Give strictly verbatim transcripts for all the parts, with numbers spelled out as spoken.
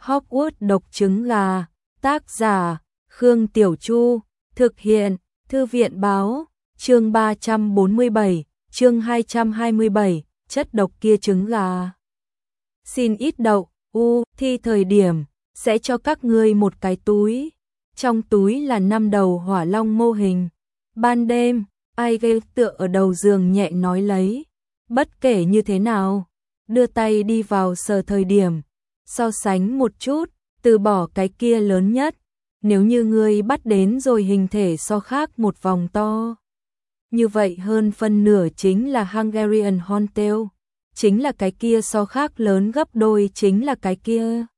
Hogwarts độc trứng gà, tác giả, Khương Tiểu Chu, thực hiện, Thư viện báo, chương ba trăm bốn mươi bảy, chương hai trăm hai mươi bảy, chất độc kia trứng gà. Xin ít đậu, u, thi thời điểm, sẽ cho các ngươi một cái túi. Trong túi là năm đầu hỏa long mô hình. Ban đêm, ai gây tựa ở đầu giường nhẹ nói lấy. Bất kể như thế nào, đưa tay đi vào sờ thời điểm, so sánh một chút, từ bỏ cái kia lớn nhất. Nếu như ngươi bắt đến rồi hình thể so khác một vòng to. Như vậy hơn phân nửa chính là Hungarian Horntail, chính là cái kia so khác lớn gấp đôi chính là cái kia.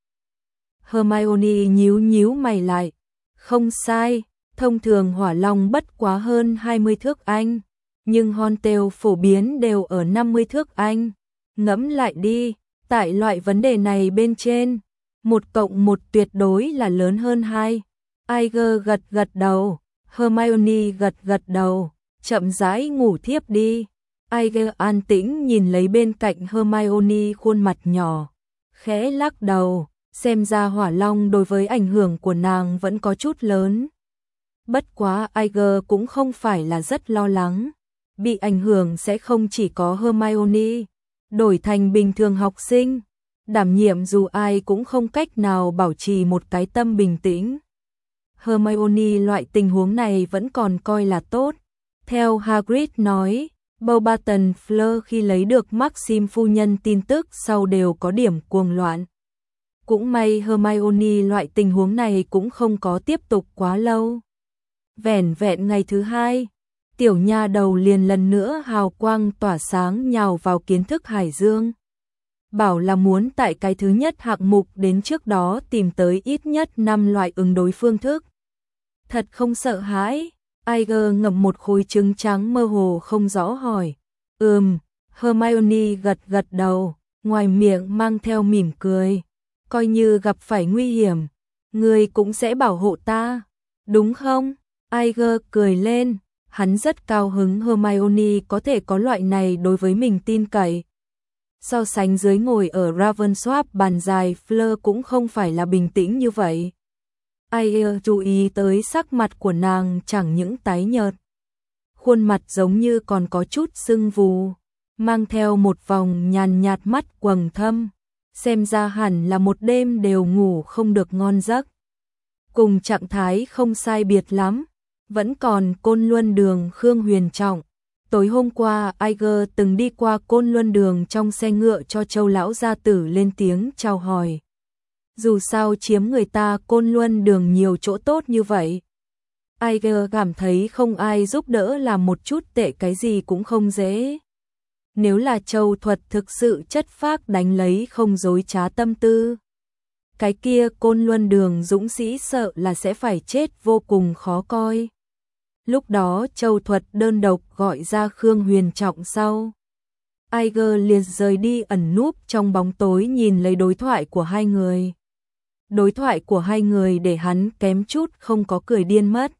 Hermione nhíu nhíu mày lại. Không sai, thông thường hỏa long bất quá hơn hai mươi thước Anh, nhưng Horntail phổ biến đều ở năm mươi thước Anh. Ngẫm lại đi, tại loại vấn đề này bên trên, một cộng một tuyệt đối là lớn hơn hai. Iger gật gật đầu, Hermione gật gật đầu, chậm rãi ngủ thiếp đi. Iger an tĩnh nhìn lấy bên cạnh Hermione khuôn mặt nhỏ, khẽ lắc đầu, xem ra hỏa long đối với ảnh hưởng của nàng vẫn có chút lớn. Bất quá Iger cũng không phải là rất lo lắng, bị ảnh hưởng sẽ không chỉ có Hermione, đổi thành bình thường học sinh, đảm nhiệm dù ai cũng không cách nào bảo trì một cái tâm bình tĩnh. Hermione loại tình huống này vẫn còn coi là tốt. Theo Hagrid nói, Beauxbaton Fleur khi lấy được Maxim phu nhân tin tức sau đều có điểm cuồng loạn. Cũng may Hermione loại tình huống này cũng không có tiếp tục quá lâu. Vẻn vẹn ngày thứ hai, tiểu nha đầu liền lần nữa hào quang tỏa sáng nhào vào kiến thức hải dương. Bảo là muốn tại cái thứ nhất hạng mục đến trước đó tìm tới ít nhất năm loại ứng đối phương thức. Thật không sợ hãi, Iger ngậm một khối trứng trắng mơ hồ không rõ hỏi. Ừm, Hermione gật gật đầu, ngoài miệng mang theo mỉm cười. Coi như gặp phải nguy hiểm, ngươi cũng sẽ bảo hộ ta, đúng không? Iger cười lên, hắn rất cao hứng Hermione có thể có loại này đối với mình tin cậy. So sánh dưới ngồi ở Ravensworth bàn dài, Fleur cũng không phải là bình tĩnh như vậy. Iger chú ý tới sắc mặt của nàng chẳng những tái nhợt, khuôn mặt giống như còn có chút sưng vù, mang theo một vòng nhàn nhạt mắt quầng thâm. Xem ra hẳn là một đêm đều ngủ không được ngon giấc. Cùng trạng thái không sai biệt lắm, vẫn còn Côn Luân Đường Khương Huyền Trọng. Tối hôm qua Iger từng đi qua Côn Luân Đường trong xe ngựa cho Châu lão gia tử lên tiếng chào hỏi. Dù sao chiếm người ta Côn Luân Đường nhiều chỗ tốt như vậy, Iger cảm thấy không ai giúp đỡ làm một chút tệ cái gì cũng không dễ. Nếu là Châu thuật thực sự chất phác đánh lấy không dối trá tâm tư, cái kia Côn Luân Đường dũng sĩ sợ là sẽ phải chết vô cùng khó coi. Lúc đó Châu thuật đơn độc gọi ra Khương Huyền Trọng sau, Iger liền rời đi ẩn núp trong bóng tối nhìn lấy đối thoại của hai người. Đối thoại của hai người để hắn kém chút không có cười điên mất.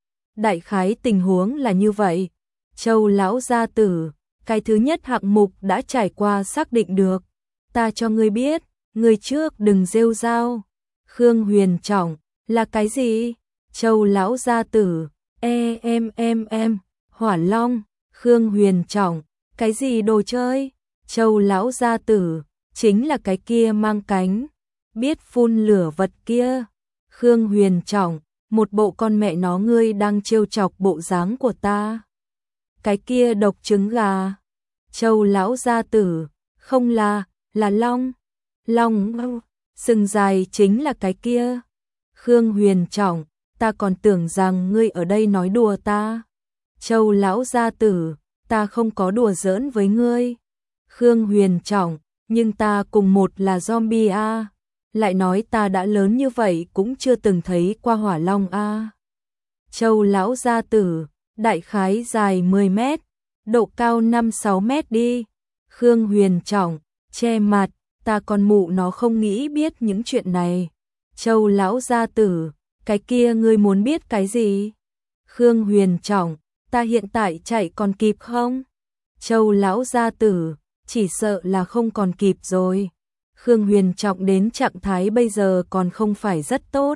Đại khái tình huống là như vậy, Châu lão gia tử, cái thứ nhất hạng mục đã trải qua xác định được. Ta cho ngươi biết, ngươi trước đừng rêu rao. Khương Huyền Trọng, là cái gì? Châu lão gia tử, e em em em, hỏa long. Khương Huyền Trọng, cái gì đồ chơi? Châu lão gia tử, chính là cái kia mang cánh, biết phun lửa vật kia. Khương Huyền Trọng, một bộ con mẹ nó ngươi đang trêu chọc bộ dáng của ta. Cái kia độc trứng gà. Châu lão gia tử, không là, là long. Long, sừng dài chính là cái kia. Khương Huyền Trọng, ta còn tưởng rằng ngươi ở đây nói đùa ta. Châu lão gia tử, ta không có đùa giỡn với ngươi. Khương Huyền Trọng, nhưng ta cùng một là zombie a. Lại nói ta đã lớn như vậy cũng chưa từng thấy qua hỏa long a. Châu lão gia tử, đại khái dài mười mét, độ cao năm sáu mét đi. Khương Huyền Trọng, che mặt, ta còn mụ nó không nghĩ biết những chuyện này. Châu lão gia tử, cái kia ngươi muốn biết cái gì? Khương Huyền Trọng, ta hiện tại chạy còn kịp không? Châu lão gia tử, chỉ sợ là không còn kịp rồi. Khương Huyền Trọng đến trạng thái bây giờ còn không phải rất tốt.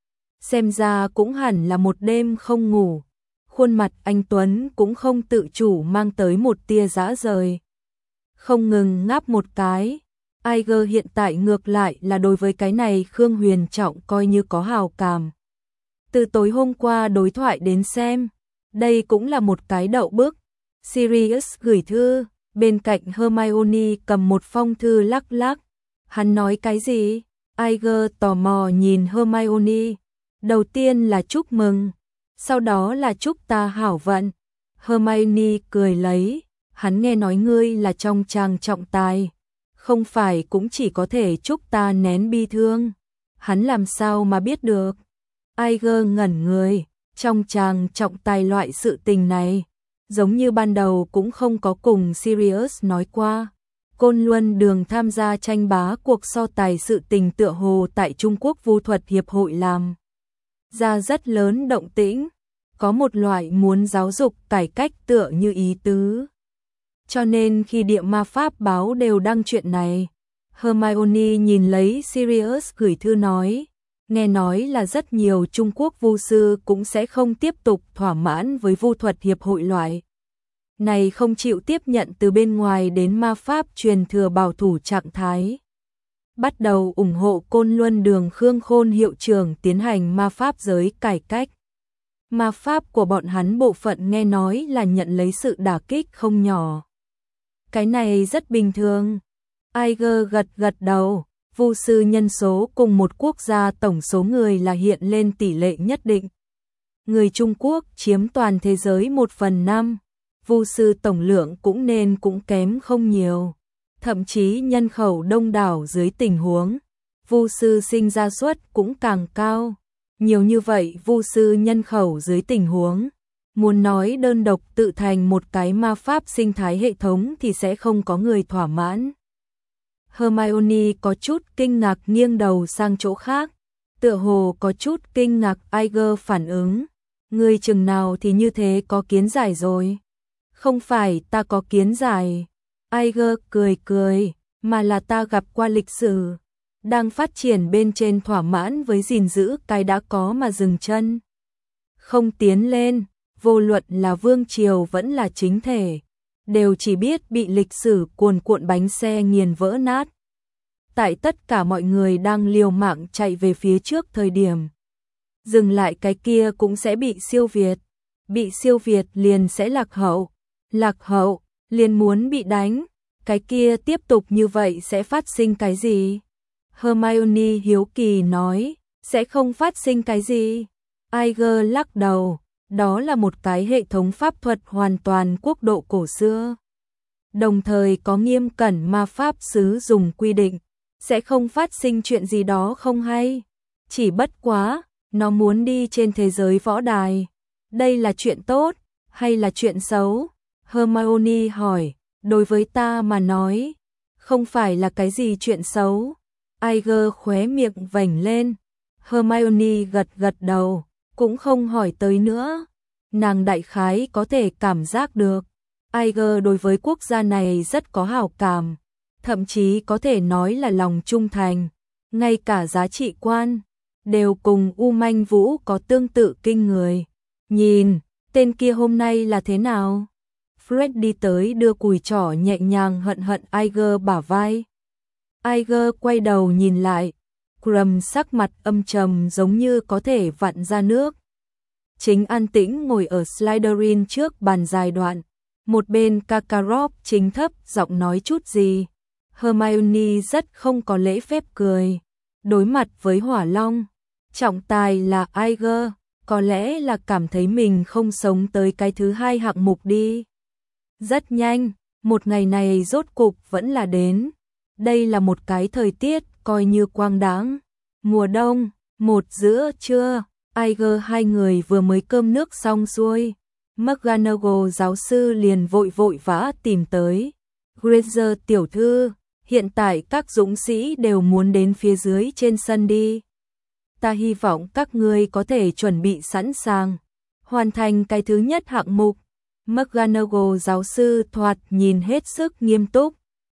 Xem ra cũng hẳn là một đêm không ngủ. Khuôn mặt anh Tuấn cũng không tự chủ mang tới một tia dã rời. Không ngừng ngáp một cái. Iger hiện tại ngược lại là đối với cái này Khương Huyền Trọng coi như có hào cảm. Từ tối hôm qua đối thoại đến xem, đây cũng là một cái đậu bức. Sirius gửi thư, bên cạnh Hermione cầm một phong thư lắc lắc. Hắn nói cái gì? Iger tò mò nhìn Hermione. Đầu tiên là chúc mừng, sau đó là chúc ta hảo vận. Hermione cười lấy, hắn nghe nói ngươi là trong chàng trọng tài, không phải cũng chỉ có thể chúc ta nén bi thương. Hắn làm sao mà biết được? Iger ngẩn người, trong chàng trọng tài loại sự tình này, giống như ban đầu cũng không có cùng Sirius nói qua. Côn Luân Đường tham gia tranh bá cuộc so tài sự tình tựa hồ tại Trung Quốc Vu thuật Hiệp hội làm ra rất lớn động tĩnh, có một loại muốn giáo dục cải cách tựa như ý tứ. Cho nên khi Địa Ma Pháp báo đều đăng chuyện này, Hermione nhìn lấy Sirius gửi thư nói, nghe nói là rất nhiều Trung Quốc vu sư cũng sẽ không tiếp tục thỏa mãn với Vu thuật Hiệp hội loại này, không chịu tiếp nhận từ bên ngoài đến ma pháp truyền thừa bảo thủ trạng thái. Bắt đầu ủng hộ Côn Luân Đường Khương Khôn hiệu trưởng tiến hành ma pháp giới cải cách. Ma pháp của bọn hắn bộ phận nghe nói là nhận lấy sự đả kích không nhỏ. Cái này rất bình thường. Iger gật gật đầu, vu sư nhân số cùng một quốc gia tổng số người là hiện lên tỷ lệ nhất định. Người Trung Quốc chiếm toàn thế giới một phần năm, vu sư tổng lượng cũng nên cũng kém không nhiều. Thậm chí nhân khẩu đông đảo dưới tình huống, vu sư sinh ra suất cũng càng cao. Nhiều như vậy vu sư nhân khẩu dưới tình huống, muốn nói đơn độc tự thành một cái ma pháp sinh thái hệ thống thì sẽ không có người thỏa mãn. Hermione có chút kinh ngạc nghiêng đầu sang chỗ khác, tựa hồ có chút kinh ngạc Iger phản ứng. Người chừng nào thì như thế có kiến giải rồi. Không phải ta có kiến giải. Iger cười cười, mà là ta gặp qua lịch sử, đang phát triển bên trên thỏa mãn với gìn giữ cái đã có mà dừng chân. Không tiến lên, vô luận là vương triều vẫn là chính thể, đều chỉ biết bị lịch sử cuồn cuộn bánh xe nghiền vỡ nát. Tại tất cả mọi người đang liều mạng chạy về phía trước thời điểm, dừng lại cái kia cũng sẽ bị siêu việt, bị siêu việt liền sẽ lạc hậu, lạc hậu liền muốn bị đánh, cái kia tiếp tục như vậy sẽ phát sinh cái gì? Hermione hiếu kỳ nói, sẽ không phát sinh cái gì? Iger lắc đầu, đó là một cái hệ thống pháp thuật hoàn toàn quốc độ cổ xưa. Đồng thời có nghiêm cẩn ma pháp sứ dùng quy định, sẽ không phát sinh chuyện gì đó không hay. Chỉ bất quá, nó muốn đi trên thế giới võ đài. Đây là chuyện tốt, hay là chuyện xấu? Hermione hỏi, đối với ta mà nói, không phải là cái gì chuyện xấu. Iger khóe miệng vành lên. Hermione gật gật đầu, cũng không hỏi tới nữa. Nàng đại khái có thể cảm giác được, Iger đối với quốc gia này rất có hảo cảm, thậm chí có thể nói là lòng trung thành, ngay cả giá trị quan đều cùng U Manh Vũ có tương tự kinh người. Nhìn, tên kia hôm nay là thế nào? Fred đi tới đưa cùi trỏ nhẹ nhàng hận hận Iger bả vai. Iger quay đầu nhìn lại, Crumb sắc mặt âm trầm giống như có thể vặn ra nước. Chính an tĩnh ngồi ở Slytherin trước bàn dài đoạn, một bên Karkaroff chính thấp giọng nói chút gì. Hermione rất không có lễ phép cười, đối mặt với Hỏa Long, trọng tài là Iger, có lẽ là cảm thấy mình không sống tới cái thứ hai hạng mục đi. Rất nhanh, một ngày này rốt cục vẫn là đến. Đây là một cái thời tiết coi như quang đãng. Mùa đông, một giữa trưa, Iger hai người vừa mới cơm nước xong xuôi. McGonagall giáo sư liền vội vội vã tìm tới. Granger tiểu thư, hiện tại các dũng sĩ đều muốn đến phía dưới trên sân đi. Ta hy vọng các ngươi có thể chuẩn bị sẵn sàng, hoàn thành cái thứ nhất hạng mục. McGonagall giáo sư thoạt nhìn hết sức nghiêm túc,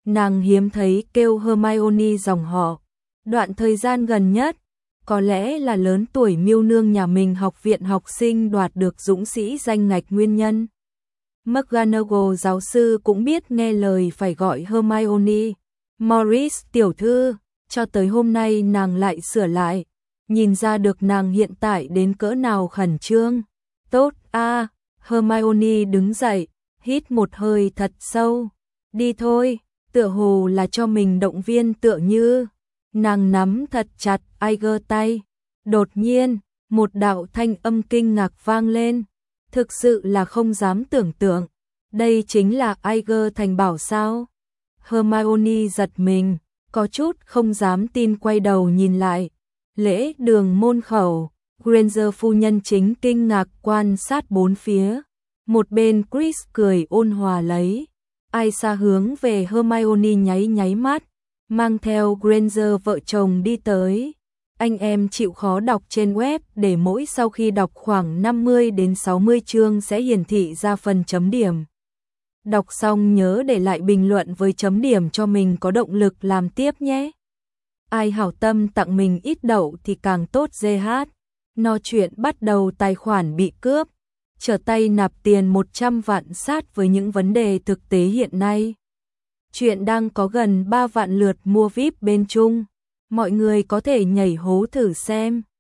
Nàng hiếm thấy kêu Hermione dòng họ. Đoạn thời gian gần nhất, có lẽ là lớn tuổi miêu nương nhà mình học viện học sinh đoạt được dũng sĩ danh ngạch nguyên nhân. McGonagall giáo sư cũng biết nghe lời phải gọi Hermione. Morris tiểu thư, cho tới hôm nay nàng lại sửa lại. Nhìn ra được nàng hiện tại đến cỡ nào khẩn trương. Tốt a, à, Hermione đứng dậy, hít một hơi thật sâu. Đi thôi, tựa hồ là cho mình động viên tựa như. Nàng nắm thật chặt Iger tay. Đột nhiên, một đạo thanh âm kinh ngạc vang lên. Thực sự là không dám tưởng tượng. Đây chính là Iger thành bảo sao? Hermione giật mình, có chút không dám tin quay đầu nhìn lại. Lễ đường môn khẩu, Granger phu nhân chính kinh ngạc quan sát bốn phía. Một bên Chris cười ôn hòa lấy. Isa hướng về Hermione nháy nháy mắt, mang theo Granger vợ chồng đi tới. Anh em chịu khó đọc trên web để mỗi sau khi đọc khoảng năm mươi đến sáu mươi chương sẽ hiển thị ra phần chấm điểm. Đọc xong nhớ để lại bình luận với chấm điểm cho mình có động lực làm tiếp nhé. Ai hảo tâm tặng mình ít đậu thì càng tốt giê hát. No chuyện bắt đầu tài khoản bị cướp. Trở tay nạp tiền một trăm vạn sát với những vấn đề thực tế hiện nay. Chuyện đang có gần ba vạn lượt mua víp bên Trung. Mọi người có thể nhảy hố thử xem.